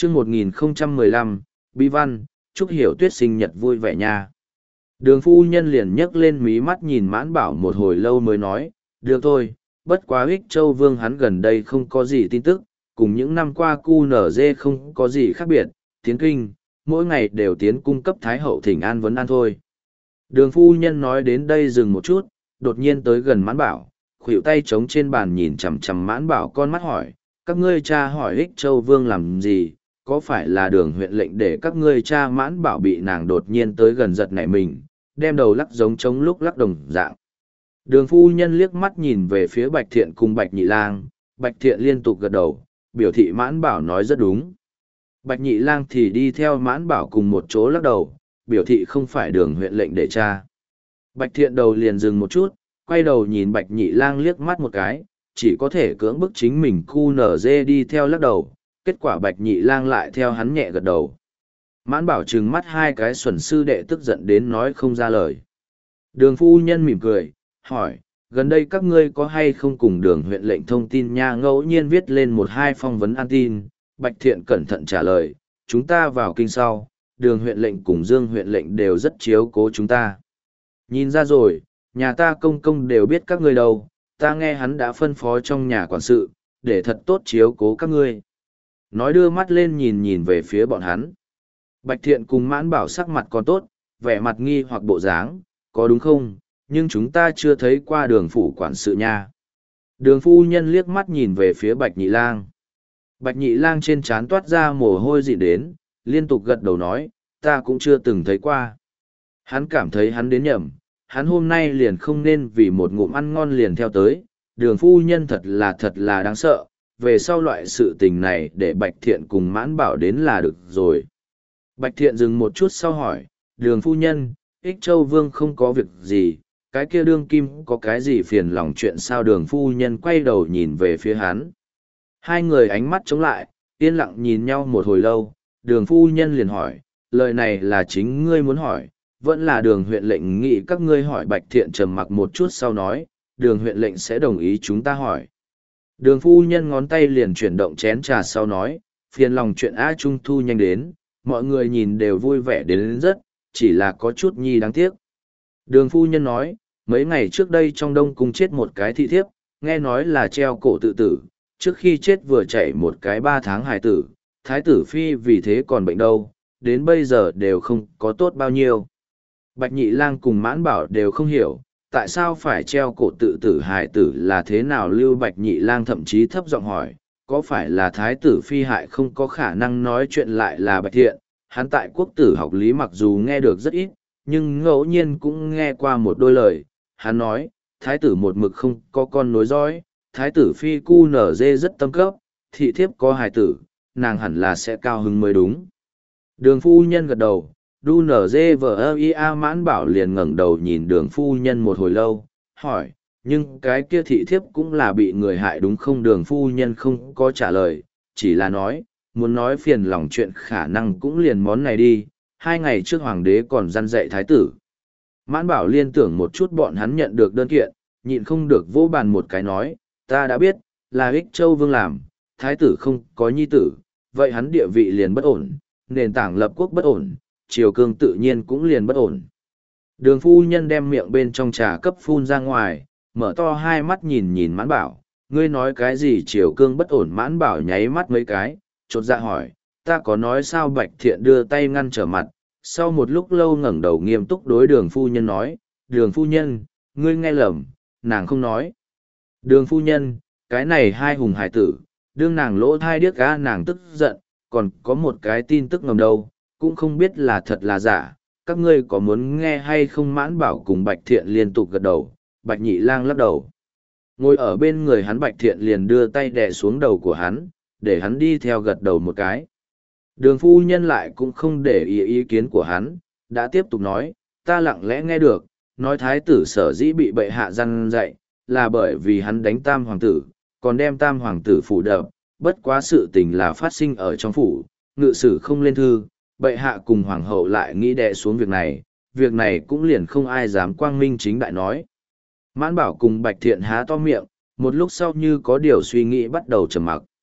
chương 1015, Bi Văn, chúc Hiểu Tuyết sinh nhật vui vẻ nha. Đường phu nhân liền nhấc lên mí mắt nhìn Mãn Bảo một hồi lâu mới nói, được thôi, bất quá Ích Châu Vương hắn gần đây không có gì tin tức, cùng những năm qua QNZ không có gì khác biệt, tiến kinh, mỗi ngày đều tiến cung cấp Thái Hậu thỉnh an vấn an thôi. Đường phu nhân nói đến đây dừng một chút, đột nhiên tới gần Mãn Bảo, khuỷu tay trống trên bàn nhìn chằm chằm Mãn Bảo con mắt hỏi, các ngươi cha hỏi Ích Châu Vương làm gì, có phải là Đường huyện lệnh để các ngươi cha? Mãn Bảo bị nàng đột nhiên tới gần giật nảy mình, đem đầu lắc giống trống lúc lắc đồng dạng. Đường phu nhân liếc mắt nhìn về phía Bạch Thiện cùng Bạch Nhị Lang, Bạch Thiện liên tục gật đầu, biểu thị Mãn Bảo nói rất đúng. Bạch Nhị Lang thì đi theo Mãn Bảo cùng một chỗ lắc đầu, biểu thị không phải Đường huyện lệnh để cha. Bạch Thiện đầu liền dừng một chút, quay đầu nhìn Bạch Nhị Lang liếc mắt một cái, chỉ có thể cưỡng bức chính mình QNZ đi theo lắc đầu, kết quả Bạch Nhị Lang lại theo hắn nhẹ gật đầu. Mãn Bảo trừng mắt hai cái xuẩn sư đệ tức giận đến nói không ra lời. Đường phu nhân mỉm cười, hỏi, gần đây các ngươi có hay không cùng Đường huyện lệnh thông tin nha? Ngẫu nhiên viết lên một hai phong vấn an tin. Bạch Thiện cẩn thận trả lời, chúng ta vào kinh sau, Đường huyện lệnh cùng Dương huyện lệnh đều rất chiếu cố chúng ta. Nhìn ra rồi, nhà ta công công đều biết các ngươi đâu, ta nghe hắn đã phân phó trong nhà quản sự, để thật tốt chiếu cố các ngươi. Nói đưa mắt lên nhìn nhìn về phía bọn hắn. Bạch Thiện cùng Mãn Bảo sắc mặt còn tốt, vẻ mặt nghi hoặc bộ dáng, có đúng không, nhưng chúng ta chưa thấy qua Đường phủ quản sự nha. Đường phu nhân liếc mắt nhìn về phía Bạch Nhị Lang. Bạch Nhị Lang trên trán toát ra mồ hôi dị đến, liên tục gật đầu nói, ta cũng chưa từng thấy qua. Hắn cảm thấy hắn đến nhầm, hắn hôm nay liền không nên vì một ngụm ăn ngon liền theo tới, Đường phu nhân thật là đáng sợ, về sau loại sự tình này để Bạch Thiện cùng Mãn Bảo đến là được rồi. Bạch Thiện dừng một chút sau hỏi, Đường phu nhân, Ích Châu Vương không có việc gì, cái kia đương kim có cái gì phiền lòng chuyện sao? Đường phu nhân quay đầu nhìn về phía hắn. Hai người ánh mắt chống lại, yên lặng nhìn nhau một hồi lâu, Đường phu nhân liền hỏi, lời này là chính ngươi muốn hỏi, vẫn là Đường huyện lệnh nghĩ các ngươi hỏi? Bạch Thiện trầm mặc một chút sau nói, Đường huyện lệnh sẽ đồng ý chúng ta hỏi. Đường phu nhân ngón tay liền chuyển động chén trà sau nói, phiền lòng chuyện A Trung thu nhanh đến, mọi người nhìn đều vui vẻ đến rất, chỉ là có chút nhi đáng tiếc. Đường phu nhân nói, mấy ngày trước đây trong Đông Cung chết một cái thị thiếp, nghe nói là treo cổ tự tử, trước khi chết vừa chảy một cái 3 tháng hài tử, thái tử phi vì thế còn bệnh đâu, đến bây giờ đều không có tốt bao nhiêu. Bạch Nhị Lang cùng Mãn Bảo đều không hiểu, tại sao phải treo cổ tự tử hài tử là thế nào. Lưu Bạch Nhị Lang thậm chí thấp giọng hỏi, có phải là thái tử phi hại không có khả năng nói chuyện lại là Bạch Thiện, hắn tại quốc tử học lý mặc dù nghe được rất ít, nhưng ngẫu nhiên cũng nghe qua một đôi lời, hắn nói, thái tử một mực không có con nối dõi, thái tử phi QNZ rất tâm cấp, thị thiếp có hài tử, nàng hẳn là sẽ cao hứng mới đúng. Đường phu nhân gật đầu, đu nở dê vờ ia. Mãn Bảo liền ngẩng đầu nhìn đường phu nhân một hồi lâu, hỏi, nhưng cái kia thị thiếp cũng là bị người hại đúng không? Đường phu nhân không có trả lời, chỉ là nói, muốn nói phiền lòng chuyện khả năng cũng liền món này đi, 2 ngày trước hoàng đế còn răn dạy thái tử. Mãn Bảo liên tưởng một chút bọn hắn nhận được đơn kiện, nhịn không được vỗ bàn một cái nói, ta đã biết, là Ích Châu Vương làm, thái tử không có nhi tử, vậy hắn địa vị liền bất ổn, nền tảng lập quốc bất ổn, triều cương tự nhiên cũng liền bất ổn. Đường phu nhân đem miệng bên trong trà cấp phun ra ngoài, mở to hai mắt nhìn nhìn Mãn Bảo, ngươi nói cái gì triều cương bất ổn? Mãn Bảo nháy mắt mấy cái, chột dạ hỏi, ta có nói sao? Bạch Thiện đưa tay ngăn trở mặt, sau một lúc lâu ngẩng đầu nghiêm túc đối đường phu nhân nói, đường phu nhân, ngươi nghe lầm, nàng không nói. Đường phu nhân, cái này hai hùng hải tử, đương nàng lỗ thai điếc cá, nàng tức giận, còn có một cái tin tức ngầm đâu, cũng không biết là thật là giả, các ngươi có muốn nghe hay không? Mãn Bảo cùng Bạch Thiện liên tục gật đầu, Bạch Nhị Lang lắc đầu. Ngồi ở bên người hắn Bạch Thiện liền đưa tay đè xuống đầu của hắn, để hắn đi theo gật đầu một cái. Đường phu nhân lại cũng không để ý kiến của hắn, đã tiếp tục nói, ta lặng lẽ nghe được, nói thái tử sở dĩ bị bệ hạ răn dạy, là bởi vì hắn đánh Tam hoàng tử, còn đem Tam hoàng tử phủ đập, bất quá sự tình là phát sinh ở trong phủ, ngự sử không lên thư, bệ hạ cùng hoàng hậu lại nghĩ đè xuống việc này cũng liền không ai dám quang minh chính đại nói. Mãn Bảo cùng Bạch Thiện há to miệng, một lúc sau như có điều suy nghĩ bắt đầu trầm mặc.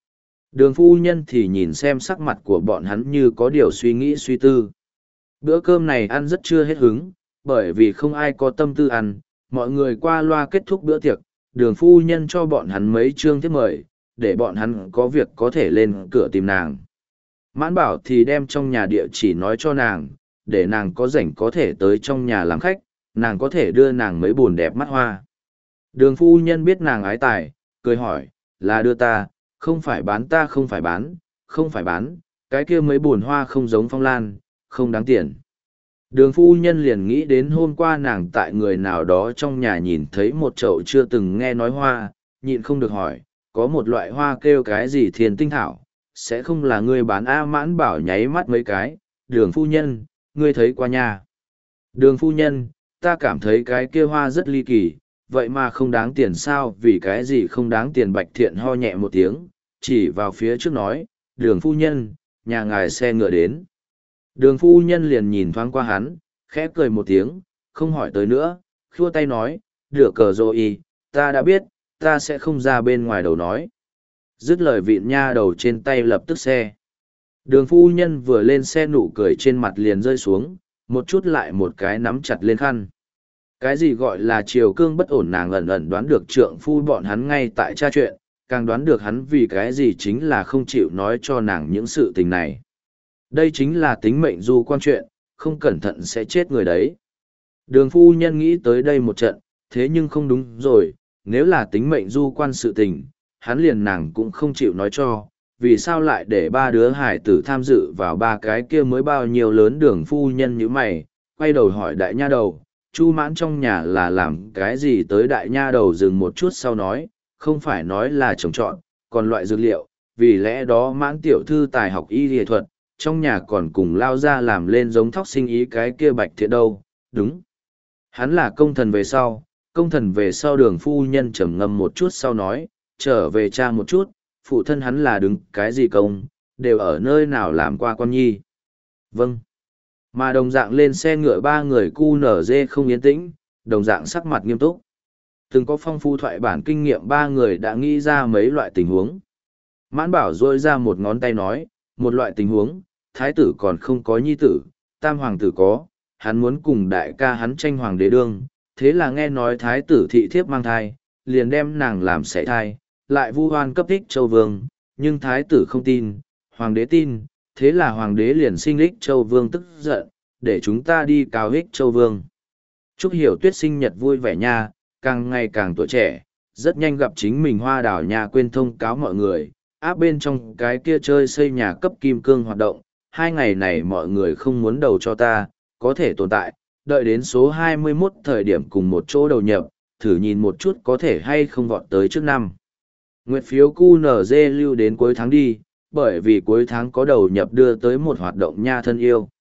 Đường phu nhân thì nhìn xem sắc mặt của bọn hắn như có điều suy nghĩ suy tư. Bữa cơm này ăn rất chưa hết hứng, bởi vì không ai có tâm tư ăn, mọi người qua loa kết thúc bữa tiệc, đường phu nhân cho bọn hắn mấy chương thiếp mời, để bọn hắn có việc có thể lên cửa tìm nàng. Mãn Bảo thì đem trong nhà địa chỉ nói cho nàng, để nàng có rảnh có thể tới trong nhà làm khách, nàng có thể đưa nàng mấy bồn đẹp mắt hoa. Đường phu nhân biết nàng ái tài, cười hỏi, là đưa ta, không phải bán ta không phải bán, không phải bán, cái kia mấy bồn hoa không giống phong lan, không đáng tiền. Đường phu nhân liền nghĩ đến hôm qua nàng tại người nào đó trong nhà nhìn thấy một chậu chưa từng nghe nói hoa, nhịn không được hỏi, có một loại hoa kêu cái gì thiên tinh thảo, sẽ không là ngươi bán. A Mãn Bảo nháy mắt mấy cái, đường phu nhân, ngươi thấy qua nha. Đường phu nhân, ta cảm thấy cái kia hoa rất ly kỳ, vậy mà không đáng tiền sao? Vì cái gì không đáng tiền? Bạch Thiện ho nhẹ một tiếng, chỉ vào phía trước nói, đường phu nhân, nhà ngài xe ngựa đến. Đường phu nhân liền nhìn thoáng qua hắn, khẽ cười một tiếng, không hỏi tới nữa, khua tay nói, được cờ rồi, ta đã biết, ta sẽ không ra bên ngoài đầu nói. Dứt lời vịn nha đầu trên tay lập tức xe. Đường phu nhân vừa lên xe nụ cười trên mặt liền rơi xuống, một chút lại một cái nắm chặt lên khăn. Cái gì gọi là triều cương bất ổn, nàng ẩn ẩn đoán được trượng phu bọn hắn ngay tại tra chuyện, càng đoán được hắn vì cái gì chính là không chịu nói cho nàng những sự tình này. Đây chính là tính mệnh du quan chuyện, không cẩn thận sẽ chết người đấy. Đường phu nhân nghĩ tới đây một trận, thế nhưng không đúng rồi, nếu là tính mệnh du quan sự tình, hắn liền nàng cũng không chịu nói cho, vì sao lại để ba đứa hải tử tham dự vào ba cái kia mới bao nhiêu lớn. Đường phu nhân như mày, quay đầu hỏi đại nha đầu, Chu Mãn trong nhà là làm cái gì tới? Đại nha đầu dừng một chút sau nói, không phải nói là trồng trọt, còn loại dược liệu, vì lẽ đó Mãn tiểu thư tài học y y thuật, trong nhà còn cùng lao ra làm lên giống thóc sinh ý. Cái kia Bạch Thiện đâu? Đúng, hắn là công thần về sau. Công thần về sau. Đường phu nhân trầm ngâm một chút sau nói, trở về cha một chút, phụ thân hắn là đứng cái gì công, đều ở nơi nào làm qua con nhi. Vâng. Mà đồng dạng lên xe ngựa ba người cu nở dê không yên tĩnh, đồng dạng sắc mặt nghiêm túc. Từng có phong phú thoại bản kinh nghiệm, ba người đã nghĩ ra mấy loại tình huống. Mãn Bảo rôi ra một ngón tay nói, một loại tình huống, thái tử còn không có nhi tử, tam hoàng tử có, hắn muốn cùng đại ca hắn tranh hoàng đế đương, thế là nghe nói thái tử thị thiếp mang thai, liền đem nàng làm sảy thai, lại vu oan cấp Ích Châu Vương, nhưng thái tử không tin, hoàng đế tin, thế là hoàng đế liền sinh Ích Châu Vương tức giận, để chúng ta đi cáo Ích Châu Vương. Trúc Hiểu Tuyết sinh nhật vui vẻ nha, càng ngày càng tuổi trẻ, rất nhanh gặp chính mình Hoa Đào nhà quên thông cáo mọi người, áp bên trong cái kia chơi xây nhà cấp kim cương hoạt động. 2 ngày này mọi người không muốn đầu cho ta, có thể tồn tại, đợi đến số 21 thời điểm cùng một chỗ đầu nhập, thử nhìn một chút có thể hay không vọt tới trước năm. Nguyệt phiếu QNZ lưu đến cuối tháng đi, bởi vì cuối tháng có đầu nhập đưa tới một hoạt động nha thân yêu.